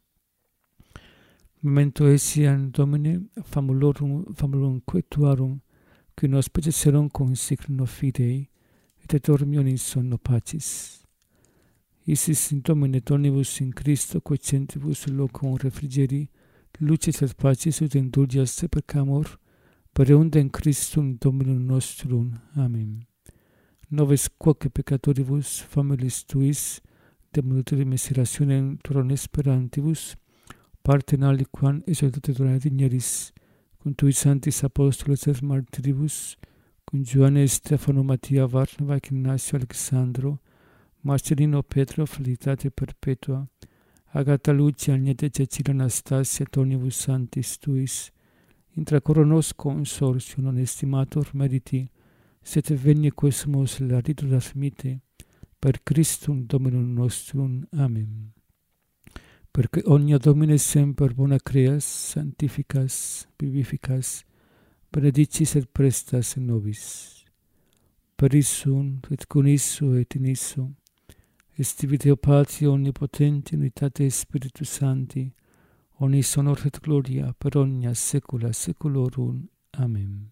Memento etiam Domine, famulorum, famulorum quetuarum, qui nos peceserum con signo fidei, et dormion in sonno pacis. Isis in Domine donibus in Christo, quocentibus locum refrigeri, lucis et pacis ut indulgias te peccamur, per eundem Christum Dominum nostrum. Amen. Noves quoque peccatoribus, familis Tuis, de multitudine miserationem turon esperantibus, partem aliquam exultate donare digneris, cum Tui sanctis apostolos et martiribus, cum Ioanne, Stefano, Mattia, Varnava, Ignacio, Alexandro, Marcelino, Petro, felicitate perpetua, Agata, Lucia, Agnete, Cecilia, Anastasia, et omnibus sanctis Tuis, intra coronos consortium non estimator meriti, sed venie quesumus laritur admite, per Christum Dominum nostrum. Amen. Perque omnia Domine semper bona creas, sanctificas, vivificas, benedicis et prestas in nobis. Per issum, et con isso, et in isso, estivi Deo Patria omnipotenti, unitate Spiritus Sancti, omnis honor et gloria per omnia saecula saeculorum. Amen.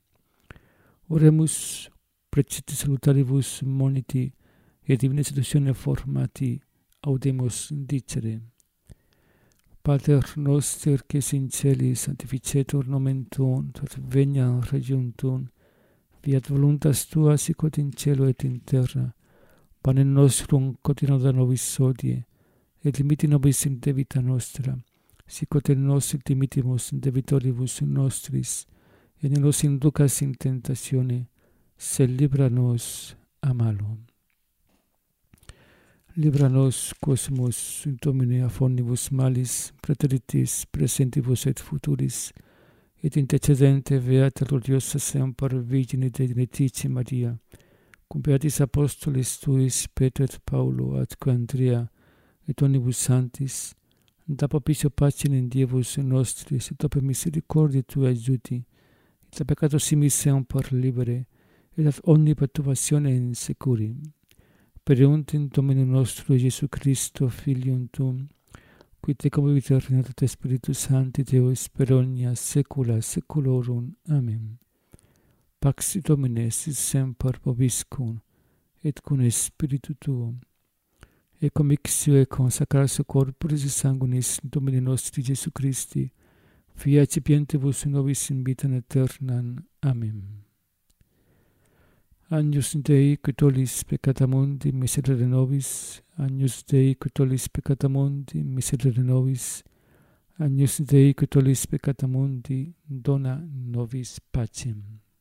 Oremus, precite salutaribus moniti, et divina seduzione formati, audemus dicere. Pater noster, qui es in celis, sanctificetur nomen Tuum, tot veniat regnum Tuum, fiat voluntas Tua sicut in cielo et in terra. Panem nostrum quotidianum da nobis hodie, et limiti nobis in debita nostra, sicut et nos dimitimus in debitoribus nostris, et ne nos inducas in tentatione, sed libera nos a malo. Libera nos quosumus in Domine a omnibus malis, praeteritis, presentibus et futuris, et intercedente beata gloriosa semper Virgine Dei Benedicti Maria, cum beatis apostolis Tuis, Petro et Paulo, atque Andrea, et omnibus sanctis, da propicio pacem in Dievus nostris, et opere misericordiae Tuae aiuti, et a peccato simis semper libere, et ad omni perturbatione insecuri. Per eundem Dominum nostrum Iesu Christo, Filium Tuum, qui tecum vita regnat et Spiritus Sancti Deus per omnia saecula saeculorum. Amen. Pax Domine sit semper vobiscum, et cum Spiritu Tuum. Ecco mixio et consacratio corporis et sanguinis Domini nostri Iesu Christi, Fia excipientibus in nobis in vitam aeternam. Amen. Agnus Dei, qui tollis peccata mundi, miserere nobis. Agnus Dei, qui tollis peccata mundi, miserere nobis. Agnus Dei, qui tollis peccata mundi, dona nobis pacem.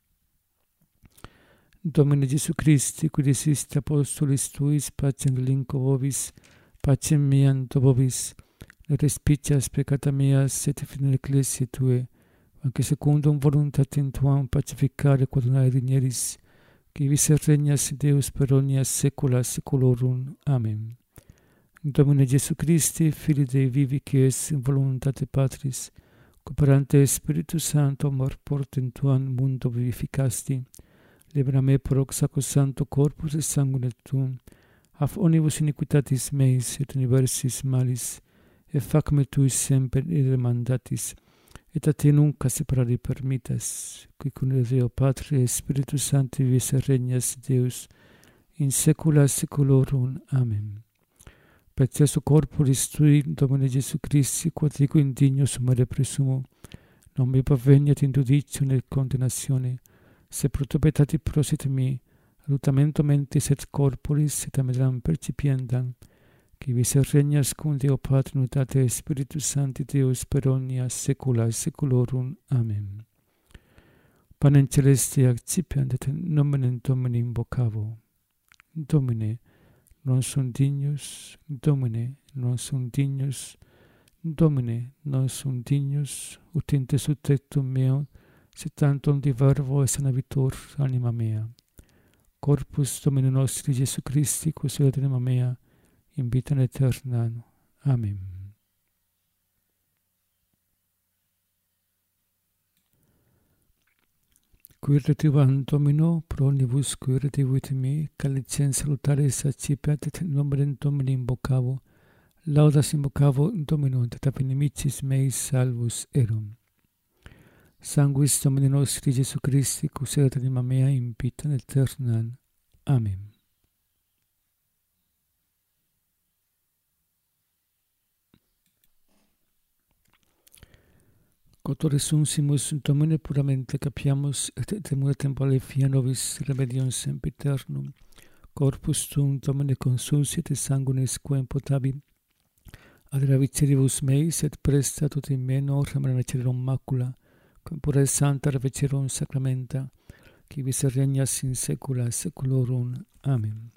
Domine Iesu Christi, qui disiste apostolis Tuis, pacem relinquo vobis, pacem meam do vobis, ne respicias peccata meas, et fidei ecclesiae Tuae, anque secundum voluntatem Tuam pacificare quod donare digneris, qui vis regnas Deus per omnia saecula saeculorum. Amen. Domine Iesu Christi, Filii Dei vivi, qui es in voluntate Patris, cooperante Spiritus Sancto, amor portem Tuam mundo vivificasti, libera me pro sacrosancto corpus et sanguine Tuum, af omnibus iniquitatis meis et universis malis, et fac me Tui semper ire mandatis, et a Te nunca separari permittas, qui cum Deo Patri et Spiritus Sancti vis regnas Deus, in saecula saeculorum. Amen. prezioso corporis tui, Domine Gesù Christi, quod ego indigno sumere presumo, non mi paveniat in judicio nel condennatione, se pro tubetati prosit mi, lutamento mentis et corporis, et amedram percipiendam, qui vis regnas cum Deo Patri unitate Spiritus Sancti Deus per omnia saecula saeculorum. Amen. Panem celeste accipiam et nomen Domini invocavo. Domine, non sum dignus, Domine, non sum dignus, Domine, non sum dignus, ut in te subtectum meo, se tantum di verbo et sanavitur anima mea. Corpus Domini nostri Gesù Christi, custodiat anima mea, in vitam aeternam. Amen. Quiritivam Domino, pro omnibus quiritivit me, calicens salutaris accipiat, et nomen Domini invocavo, laudas invocavo Domino, et ab inimicis meis salvus erum. Sanguis Domini nostri Gesù Christi, custodiat anima mea, in vitam aeternam. Amen. Quod resunsimus Domine puramente capiamus, et temura temporale fia nobis remedium sempiternum, corpus tuum Domine consulsit et sanguinis quem potabi, ad ravicieribus meis, et presta tot in meno remerecerum macula, quem pura et santa ravecerum sacramenta, qui vis regnas in saecula saeculorum. Amen.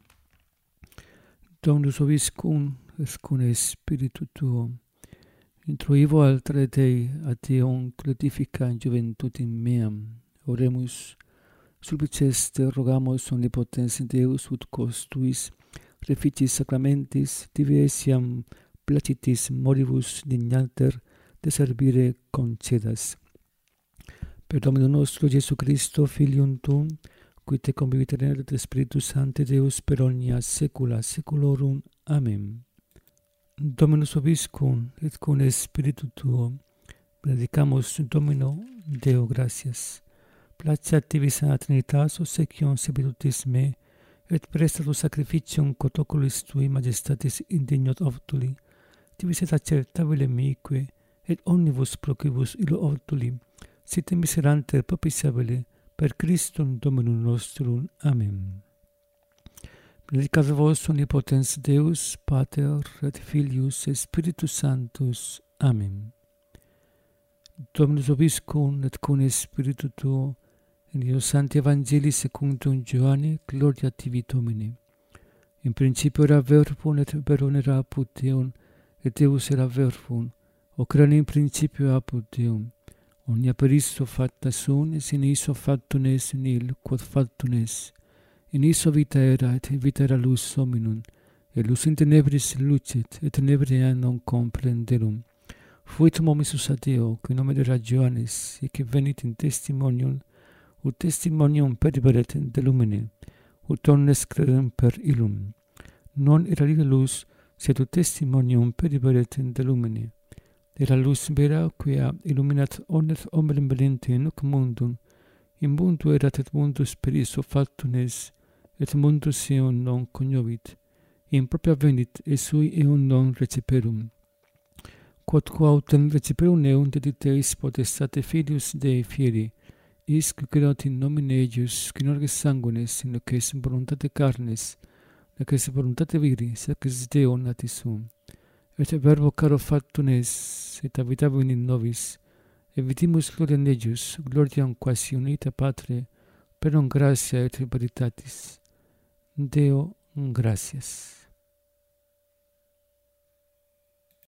Dominus vobiscum, et cum spiritu tuo, introivo altere Dei ad Deum glorifica in juventudim meam. Oremus, sulpices te rogamus omnipotens Deus, ut cos tuis reficis sacramentis divesiam placitis moribus dignater de servire concedas. Per Dominum nostro Gesù Christo, Filium tuum, qui te convivit et Spiritus Sancti Deus per omnia saecula saeculorum. Amen. Dominus vobiscum, et cum spiritu tuo, benedicamus Domino, Deo gratias. Placeat tibi sana Trinitas, obsequium servitutis me, et prestatus sacrificium quod oculis tui majestatis indignot optuli, tibi et acceptabile mique, et omnibus procibus illo optuli, sit miserante propitiabile, per Christum Dominum nostrum. Amen. Benedicat vos omnipotens Deus, Pater, et Filius, et Spiritus Sanctus. Amen. Dominus vobiscum, et cum spiritu tuo, in Dio Sancti Evangelii secundum Ioanne, gloria tibi Domine. In principio era verbum, et verbum era apud Deum, et Deus era verbum, hoc erat in principio apud Deum. Omnia per isto facta sunt, et in isto factum est nihil quod factum est. In iso vita era, et vita era lux hominum, et lux in tenebris lucet, et tenebrae non comprenderum. Fuit momisus a Deo, qui nomen era Ioannes, et qui venit in testimonium, ut testimonium periberet de lumine, ut omnes credem per illum. Non era lila lux, sed ut testimonium periberet de lumine. Era lux vera, quia illuminat omnes omerem valente in hoc mundum, in mundo erat et mundus per iso factum est, et mundus eum non cognovit, in propria venit, et sui eum non receperum. Quod quautem receperum eum dediteis potestate Filius Dei fieri, is qui creat in nomine eius, qui non est sanguinis, in hoc est voluntate carnes, nec est voluntate viri, sed est Deo natis sum. Et verbo caro factum est, et habitavit in nobis, et vidimus gloriam eius, gloriam quasi unita Patre, per non gratia et veritatis. Deo, gratias.